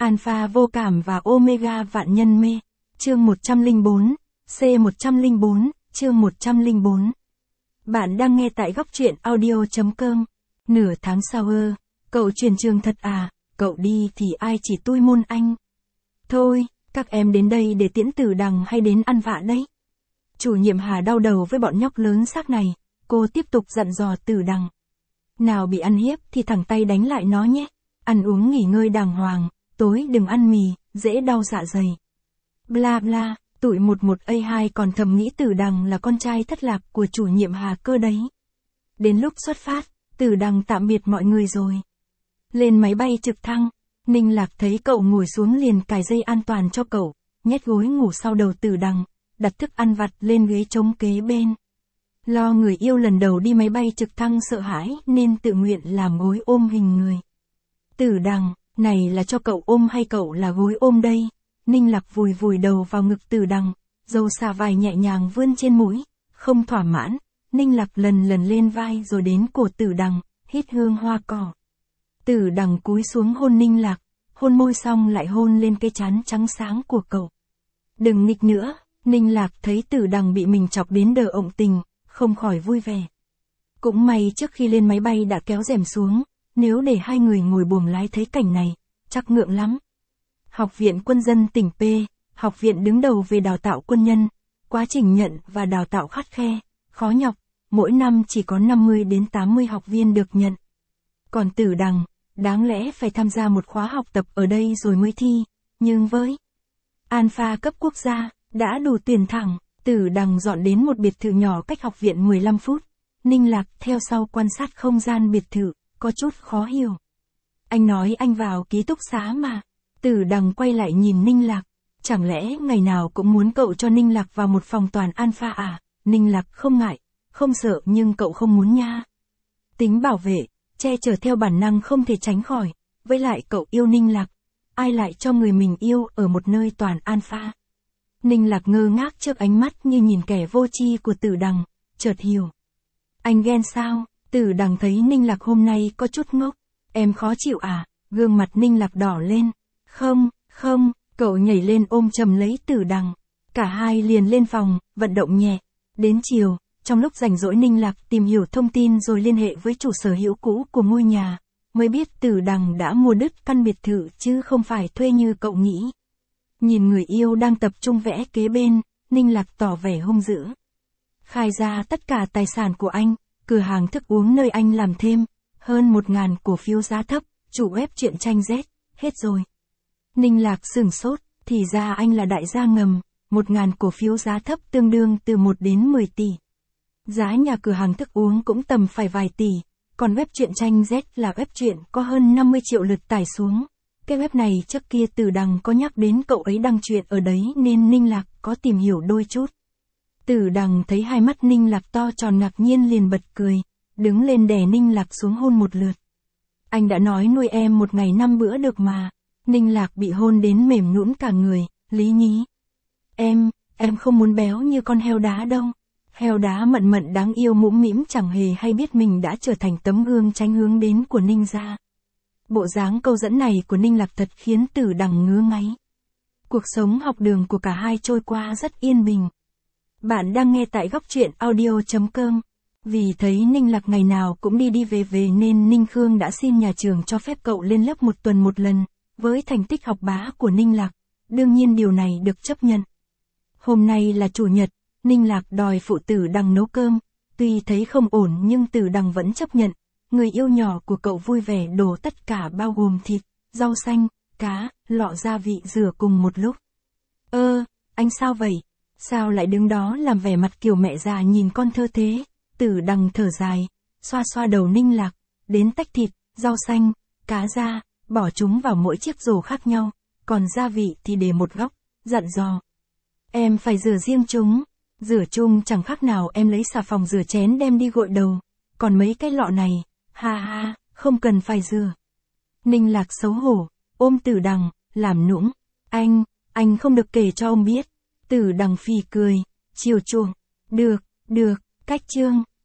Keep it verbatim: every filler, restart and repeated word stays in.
Alpha vô cảm và Omega vạn nhân mê. Chương một trăm lẻ bốn, C một trăm lẻ bốn, chương một trăm lẻ bốn. Bạn đang nghe tại góc truyện audio chấm com. Nửa tháng sau ơ, cậu chuyển trường thật à, cậu đi thì ai chỉ tui môn anh. Thôi, các em đến đây để tiễn Tử Đằng hay đến ăn vạ đấy? Chủ nhiệm Hà đau đầu với bọn nhóc lớn xác này, cô tiếp tục dặn dò Tử Đằng. Nào bị ăn hiếp thì thẳng tay đánh lại nó nhé, ăn uống nghỉ ngơi đàng hoàng, tối đừng ăn mì, dễ đau dạ dày. Bla bla, tụi một một A hai còn thầm nghĩ Tử Đằng là con trai thất lạc của chủ nhiệm Hà cơ đấy. Đến lúc xuất phát, Tử Đằng tạm biệt mọi người rồi. Lên máy bay trực thăng, Ninh Lạc thấy cậu ngồi xuống liền cài dây an toàn cho cậu, nhét gối ngủ sau đầu Tử Đằng, đặt thức ăn vặt lên ghế trống kế bên. Lo người yêu lần đầu đi máy bay trực thăng sợ hãi nên tự nguyện làm gối ôm hình người. Tử Đằng, này là cho cậu ôm hay cậu là gối ôm đây? Ninh Lạc vùi vùi đầu vào ngực Tử Đằng, dầu xà vài nhẹ nhàng vươn trên mũi, không thỏa mãn, Ninh Lạc lần lần lên vai rồi đến cổ Tử Đằng, hít hương hoa cỏ. Tử Đằng cúi xuống hôn Ninh Lạc, hôn môi xong lại hôn lên cái trán trắng sáng của cậu. Đừng nghịch nữa, Ninh Lạc thấy Tử Đằng bị mình chọc đến đờ ộng tình, không khỏi vui vẻ. Cũng may trước khi lên máy bay đã kéo rèm xuống, nếu để hai người ngồi buồng lái thấy cảnh này, chắc ngượng lắm. Học viện Quân dân tỉnh P, học viện đứng đầu về đào tạo quân nhân, quá trình nhận và đào tạo khắt khe, khó nhọc, mỗi năm chỉ có năm mươi đến tám mươi học viên được nhận. Còn Tử Đằng, đáng lẽ phải tham gia một khóa học tập ở đây rồi mới thi, nhưng với Alpha cấp quốc gia, đã đủ tuyển thẳng, Tử Đằng dọn đến một biệt thự nhỏ cách học viện mười lăm phút. Ninh Lạc theo sau quan sát không gian biệt thự, có chút khó hiểu. Anh nói anh vào ký túc xá mà. Tử Đằng quay lại nhìn Ninh Lạc, chẳng lẽ ngày nào cũng muốn cậu cho Ninh Lạc vào một phòng toàn Alpha à? Ninh Lạc không ngại, không sợ nhưng cậu không muốn nha. Tính bảo vệ, che chở theo bản năng không thể tránh khỏi, với lại cậu yêu Ninh Lạc, ai lại cho người mình yêu ở một nơi toàn Alpha. Ninh Lạc ngơ ngác trước ánh mắt như nhìn kẻ vô tri của Tử Đằng, chợt hiểu. Anh ghen sao? Tử Đằng thấy Ninh Lạc hôm nay có chút ngốc, em khó chịu à? Gương mặt Ninh Lạc đỏ lên. Không, không, cậu nhảy lên ôm chầm lấy Tử Đằng. Cả hai liền lên phòng, vận động nhẹ. Đến chiều, trong lúc rảnh rỗi Ninh Lạc tìm hiểu thông tin rồi liên hệ với chủ sở hữu cũ của ngôi nhà, mới biết Tử Đằng đã mua đứt căn biệt thự chứ không phải thuê như cậu nghĩ. Nhìn người yêu đang tập trung vẽ kế bên, Ninh Lạc tỏ vẻ hung dữ. Khai ra tất cả tài sản của anh, cửa hàng thức uống nơi anh làm thêm, hơn một ngàn cổ phiếu giá thấp, chủ web truyện tranh Z, hết rồi. Ninh Lạc sửng sốt, thì ra anh là đại gia ngầm, một ngàn cổ phiếu giá thấp tương đương từ một đến mười tỷ. Giá nhà cửa hàng thức uống cũng tầm phải vài tỷ, còn web truyện tranh Z là web truyện có hơn năm mươi triệu lượt tải xuống. Cái web này trước kia Tử Đằng có nhắc đến cậu ấy đăng truyện ở đấy nên Ninh Lạc có tìm hiểu đôi chút. Tử Đằng thấy hai mắt Ninh Lạc to tròn ngạc nhiên liền bật cười, đứng lên đè Ninh Lạc xuống hôn một lượt. Anh đã nói nuôi em một ngày năm bữa được mà. Ninh Lạc bị hôn đến mềm nhũn cả người, lý nhí. Em, em không muốn béo như con heo đá đâu. Heo đá mận mận đáng yêu mũm mĩm chẳng hề hay biết mình đã trở thành tấm gương tránh hướng đến của Ninh gia. Bộ dáng câu dẫn này của Ninh Lạc thật khiến Tử Đằng ngứa ngáy. Cuộc sống học đường của cả hai trôi qua rất yên bình. Bạn đang nghe tại góc truyện audio chấm com. Vì thấy Ninh Lạc ngày nào cũng đi đi về về nên Ninh Khương đã xin nhà trường cho phép cậu lên lớp một tuần một lần. Với thành tích học bá của Ninh Lạc, đương nhiên điều này được chấp nhận. Hôm nay là chủ nhật, Ninh Lạc đòi phụ Tử Đằng nấu cơm. Tuy thấy không ổn nhưng Tử Đằng vẫn chấp nhận. Người yêu nhỏ của cậu vui vẻ đổ tất cả bao gồm thịt, rau xanh, cá, lọ gia vị rửa cùng một lúc. Ơ, anh sao vậy? Sao lại đứng đó làm vẻ mặt kiểu mẹ già nhìn con thơ thế? Tử Đằng thở dài, xoa xoa đầu Ninh Lạc, đến tách thịt, rau xanh, cá ra, bỏ chúng vào mỗi chiếc rổ khác nhau, còn gia vị thì để một góc, dặn dò. Em phải rửa riêng chúng, rửa chung chẳng khác nào em lấy xà phòng rửa chén đem đi gội đầu, còn mấy cái lọ này, ha ha, không cần phải rửa. Ninh Lạc xấu hổ, ôm Tử Đằng, làm nũng, anh, anh không được kể cho ông biết. Tử Đằng phì cười, chiều chuộng, được, được, cách chương.